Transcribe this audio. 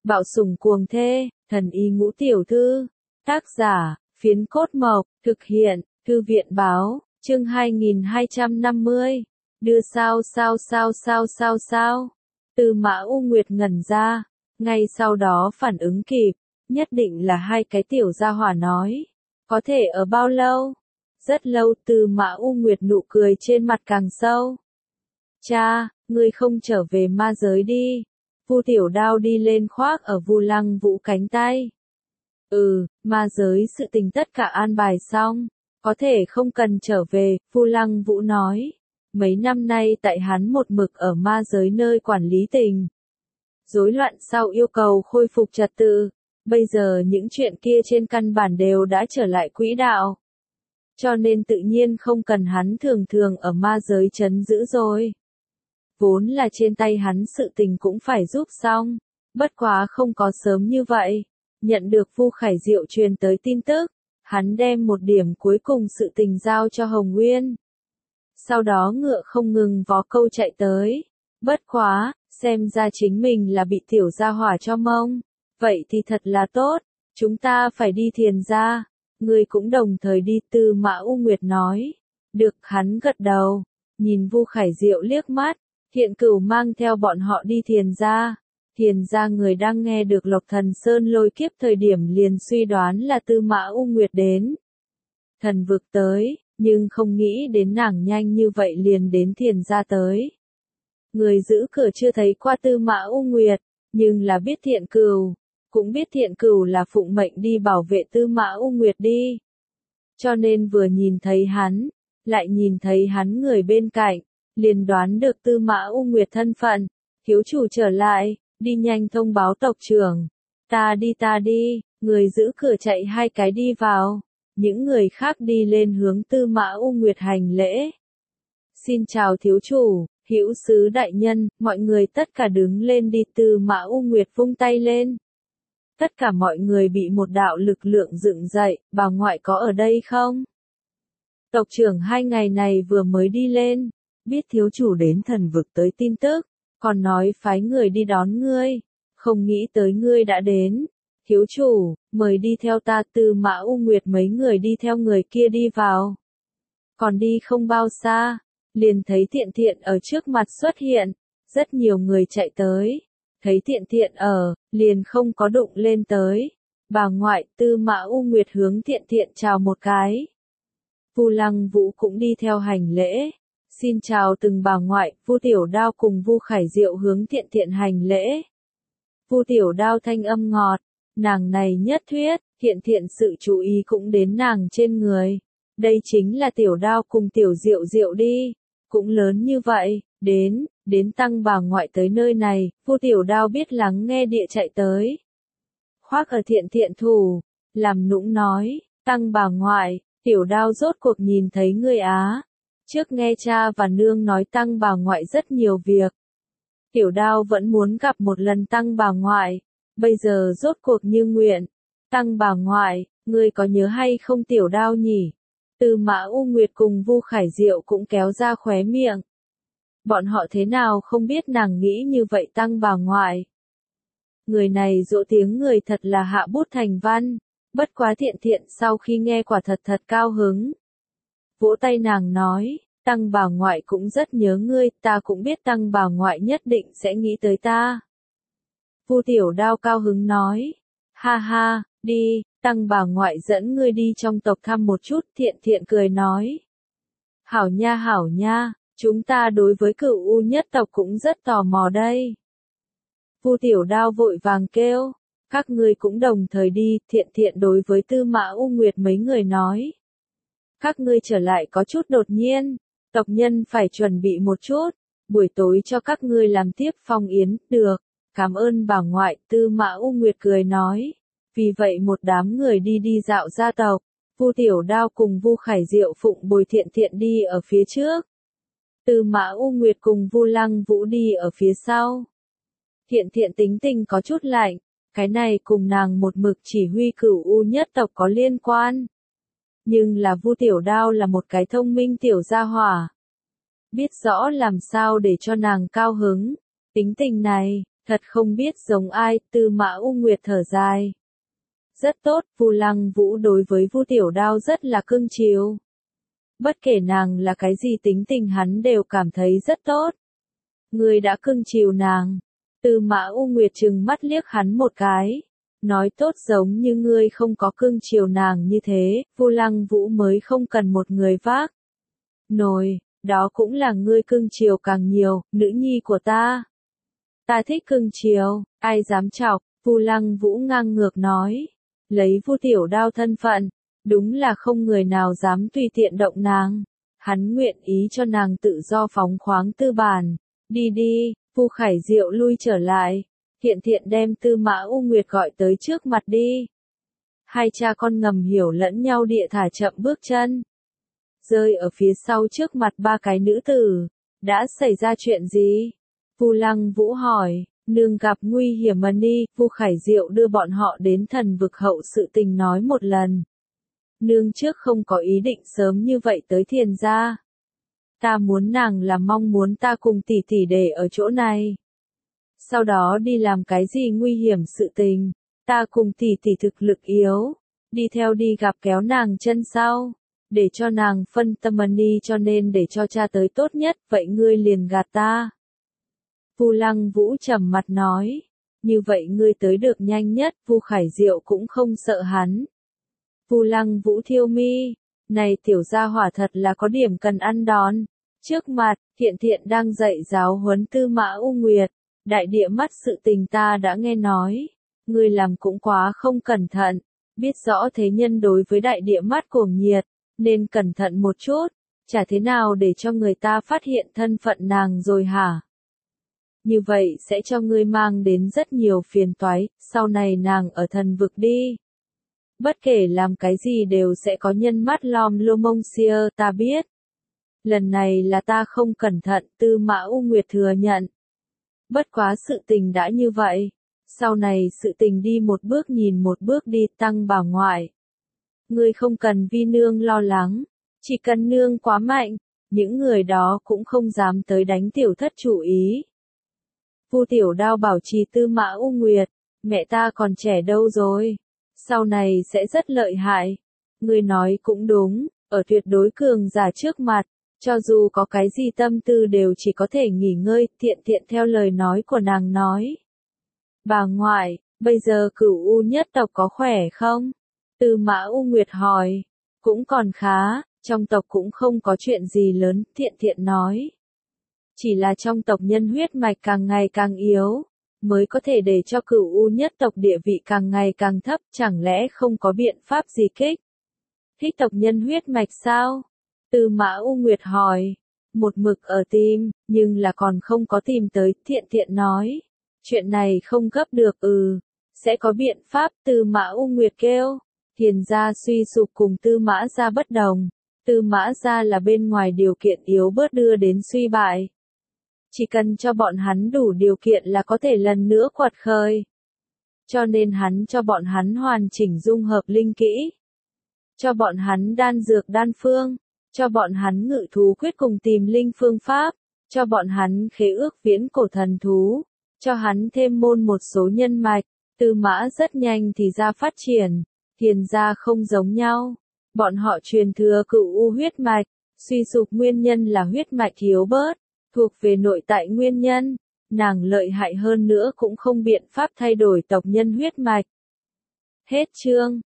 Bạo sủng cuồng thê, thần y ngũ tiểu thư. Tác giả, Phiến Cốt Mộc, thực hiện, Thư viện báo, chương 2250. Đưa sao. Tư Mã U Nguyệt ngẩn ra, ngay sau đó phản ứng kịp, nhất định là hai cái tiểu gia hỏa nói. Có thể ở bao lâu? Rất lâu. Tư Mã U Nguyệt nụ cười trên mặt càng sâu. Cha, ngươi không trở về ma giới đi. Vu Tiểu Đao đi lên khoác ở Vu Lăng Vũ cánh tay. Ma giới sự tình tất cả an bài xong, có thể không cần trở về, Vu Lăng Vũ nói. Mấy năm nay tại hắn một mực ở ma giới nơi quản lý tình. Rối loạn sau yêu cầu khôi phục trật tự, bây giờ những chuyện kia trên căn bản đều đã trở lại quỹ đạo. Cho nên tự nhiên không cần hắn thường ở ma giới trấn giữ rồi. Vốn là trên tay hắn sự tình cũng phải giúp xong, bất quá không có sớm như vậy. Nhận được Vu Khải Diệu truyền tới tin tức, hắn đem một điểm cuối cùng sự tình giao cho Hồng Nguyên. Sau đó ngựa không ngừng vó câu chạy tới. Bất quá, xem ra chính mình là bị tiểu gia hỏa cho mông. Vậy thì thật là tốt, chúng ta phải đi Thiền gia. Người cũng đồng thời đi. Tư Mã U Nguyệt nói. Được, hắn gật đầu, nhìn Vu Khải Diệu liếc mắt. Thiện Cửu mang theo bọn họ đi Thiền gia. Thiền gia người đang nghe được Lộc Thần Sơn lôi kiếp thời điểm liền suy đoán là Tư Mã U Nguyệt đến. Thần vực tới, nhưng không nghĩ đến nàng nhanh như vậy liền đến Thiền gia tới. Người giữ cửa chưa thấy qua Tư Mã U Nguyệt, nhưng là biết Thiện Cửu, cũng biết Thiện Cửu là phụng mệnh đi bảo vệ Tư Mã U Nguyệt đi. Cho nên vừa nhìn thấy hắn, lại nhìn thấy hắn người bên cạnh, liền đoán được Tư Mã U Nguyệt thân phận. Thiếu chủ trở lại, đi nhanh thông báo tộc trưởng. Ta đi, người giữ cửa chạy hai cái đi vào. Những người khác đi lên hướng Tư Mã U Nguyệt hành lễ. Xin chào thiếu chủ, hữu sứ đại nhân, mọi người tất cả đứng lên đi. Tư Mã U Nguyệt vung tay lên. Tất cả mọi người bị một đạo lực lượng dựng dậy, bà ngoại có ở đây không? Tộc trưởng 2 ngày này vừa mới đi lên, biết thiếu chủ đến thần vực tới tin tức, còn nói phái người đi đón ngươi, không nghĩ tới ngươi đã đến. Thiếu chủ, mời đi theo ta. Tư Mã U Nguyệt mấy người đi theo người kia đi vào. Còn đi không bao xa, liền thấy Thiện ở trước mặt xuất hiện, rất nhiều người chạy tới. Thấy Thiện ở, liền không có đụng lên tới. Bà ngoại. Tư Mã U Nguyệt hướng Thiện chào một cái. Vu Lăng Vũ cũng đi theo hành lễ. Xin chào từng bà ngoại. Vu Tiểu Đao cùng Vu Khải Diệu hướng Thiện hành lễ. Vu Tiểu Đao thanh âm ngọt, nàng này nhất thuyết, Thiện sự chú ý cũng đến nàng trên người. Đây chính là Tiểu Đao cùng Tiểu Diệu đi, cũng lớn như vậy, đến tăng bà ngoại tới nơi này. Vu Tiểu Đao biết lắng nghe địa chạy tới. Khoác ở Thiện thủ, làm nũng nói, tăng bà ngoại, Tiểu Đao rốt cuộc nhìn thấy ngươi á. Trước nghe cha và nương nói tăng bà ngoại rất nhiều việc. Tiểu Đao vẫn muốn gặp một lần tăng bà ngoại, bây giờ rốt cuộc như nguyện. Tăng bà ngoại, ngươi có nhớ hay không Tiểu Đao nhỉ? Tư Mã U Nguyệt cùng Vu Khải Diệu cũng kéo ra khóe miệng. Bọn họ thế nào không biết nàng nghĩ như vậy tăng bà ngoại. Người này dỗ tiếng người thật là hạ bút thành văn, bất quá Thiện sau khi nghe quả thật cao hứng. Vỗ tay nàng nói, tăng bà ngoại cũng rất nhớ ngươi, ta cũng biết tăng bà ngoại nhất định sẽ nghĩ tới ta. Vu Tiểu Đao cao hứng nói, ha, đi, tăng bà ngoại dẫn ngươi đi trong tộc thăm một chút. Thiện cười nói, hảo nha, chúng ta đối với Cửu U nhất tộc cũng rất tò mò đây. Vu Tiểu Đao vội vàng kêu, các ngươi cũng đồng thời đi. Thiện đối với Tư Mã U Nguyệt mấy người nói, các ngươi trở lại có chút đột nhiên, tộc nhân phải chuẩn bị một chút, buổi tối cho các ngươi làm tiếp phong yến. Được, cảm ơn bà ngoại. Tư Mã U Nguyệt cười nói. Vì vậy một đám người đi dạo gia tộc. Vu Tiểu Đao cùng Vu Khải Diệu phụng bồi Thiện đi ở phía trước. Tư Mã U Nguyệt cùng Vu Lăng Vũ đi ở phía sau. Thiện tính tình có chút lạnh, cái này cùng nàng một mực chỉ huy Cửu U nhất tộc có liên quan. Nhưng là Vu Tiểu Đao là một cái thông minh tiểu gia hỏa, biết rõ làm sao để cho nàng cao hứng. Tính tình này, Thật không biết giống ai, Tư Mã U Nguyệt thở dài. Rất tốt, Vu Lăng Vũ đối với Vu Tiểu Đao rất là cưng chiều. Bất kể nàng là cái gì tính tình hắn đều cảm thấy rất tốt. Ngươi đã cưng chiều nàng. Tư Mã U Nguyệt trừng mắt liếc hắn một cái. Nói tốt giống như ngươi không có cưng chiều nàng như thế, Vu Lăng Vũ mới không cần một người vác nồi, đó cũng là ngươi cưng chiều càng nhiều, nữ nhi của ta. Ta thích cưng chiều, ai dám chọc, Vu Lăng Vũ ngang ngược nói. Lấy Vu Tiểu Đao thân phận, đúng là không người nào dám tùy tiện động nàng. Hắn nguyện ý cho nàng tự do phóng khoáng tư bản. Đi đi, Vu Khải Diệu lui trở lại. Thiện Thiện đem Tư Mã U Nguyệt gọi tới trước mặt đi. Hai cha con ngầm hiểu lẫn nhau địa thả chậm bước chân. Rơi ở phía sau trước mặt ba cái nữ tử. Đã xảy ra chuyện gì? Vu Lăng Vũ hỏi. Nương gặp nguy hiểm mà đi, Vu Khải Diệu đưa bọn họ đến thần vực hậu sự tình nói một lần. Nương trước không có ý định sớm như vậy tới Thiền gia. Ta muốn nàng là mong muốn ta cùng tỷ tỷ để ở chỗ này. Sau đó đi làm cái gì nguy hiểm sự tình, ta cùng tỷ tỷ thực lực yếu, đi theo đi gặp kéo nàng chân sau, để cho nàng phân tâm đi cho nên để cho cha tới tốt nhất, vậy ngươi liền gạt ta. Vu Lăng Vũ trầm mặt nói, như vậy ngươi tới được nhanh nhất, Vu Khải Diệu cũng không sợ hắn. Vu Lăng Vũ thiêu mi, này tiểu gia hỏa thật là có điểm cần ăn đòn. Trước mặt, Thiện Thiện đang dạy giáo huấn Tư Mã U Nguyệt, đại địa mắt sự tình ta đã nghe nói, ngươi làm cũng quá không cẩn thận, biết rõ thế nhân đối với đại địa mắt cuồng nhiệt, nên cẩn thận một chút, chả thế nào để cho người ta phát hiện thân phận nàng rồi hả? Như vậy sẽ cho ngươi mang đến rất nhiều phiền toái, sau này nàng ở thần vực đi. Bất kể làm cái gì đều sẽ có nhân mắt lom lô mông xia, ta biết. Lần này là ta không cẩn thận, Tư Mã U Nguyệt thừa nhận. Bất quá sự tình đã như vậy. Sau này sự tình đi một bước nhìn một bước đi, Tăng bà ngoại. Ngươi không cần vì nương lo lắng. Chỉ cần nương quá mạnh, những người đó cũng không dám tới đánh tiểu thất chủ ý. Vu Tiểu Đao bảo trì Tư Mã U Nguyệt. Mẹ ta còn trẻ đâu rồi. Sau này sẽ rất lợi hại. Ngươi nói cũng đúng, ở tuyệt đối cường giả trước mặt. Cho dù có cái gì tâm tư đều chỉ có thể nghỉ ngơi, Thiện Thiện theo lời nói của nàng nói. Bà ngoại, bây giờ Cửu U nhất tộc có khỏe không? Tư Mã U Nguyệt hỏi. Cũng còn khá, trong tộc cũng không có chuyện gì lớn, Thiện Thiện nói. Chỉ là trong tộc nhân huyết mạch càng ngày càng yếu, mới có thể để cho Cửu U nhất tộc địa vị càng ngày càng thấp, chẳng lẽ không có biện pháp gì kích? Thích tộc nhân huyết mạch sao? Tư Mã U Nguyệt hỏi, một mực ở tìm, nhưng là còn không có tìm tới, Thiện Thiện nói. Chuyện này không gấp được, sẽ có biện pháp, Tư Mã U Nguyệt kêu. Thiền gia suy sụp cùng Tư Mã gia bất đồng. Tư Mã gia là bên ngoài điều kiện yếu bớt đưa đến suy bại. Chỉ cần cho bọn hắn đủ điều kiện là có thể lần nữa quật khởi. Cho nên hắn cho bọn hắn hoàn chỉnh dung hợp linh kỹ. Cho bọn hắn đan dược đan phương. Cho bọn hắn ngự thú quyết cùng tìm linh phương pháp, cho bọn hắn khế ước viễn cổ thần thú, cho hắn thêm môn một số nhân mạch, Tư Mã rất nhanh thì ra phát triển, Thiền gia không giống nhau, bọn họ truyền thừa Cửu U huyết mạch, suy sụp nguyên nhân là huyết mạch thiếu bớt, thuộc về nội tại nguyên nhân, nàng lợi hại hơn nữa cũng không biện pháp thay đổi tộc nhân huyết mạch. Hết chương.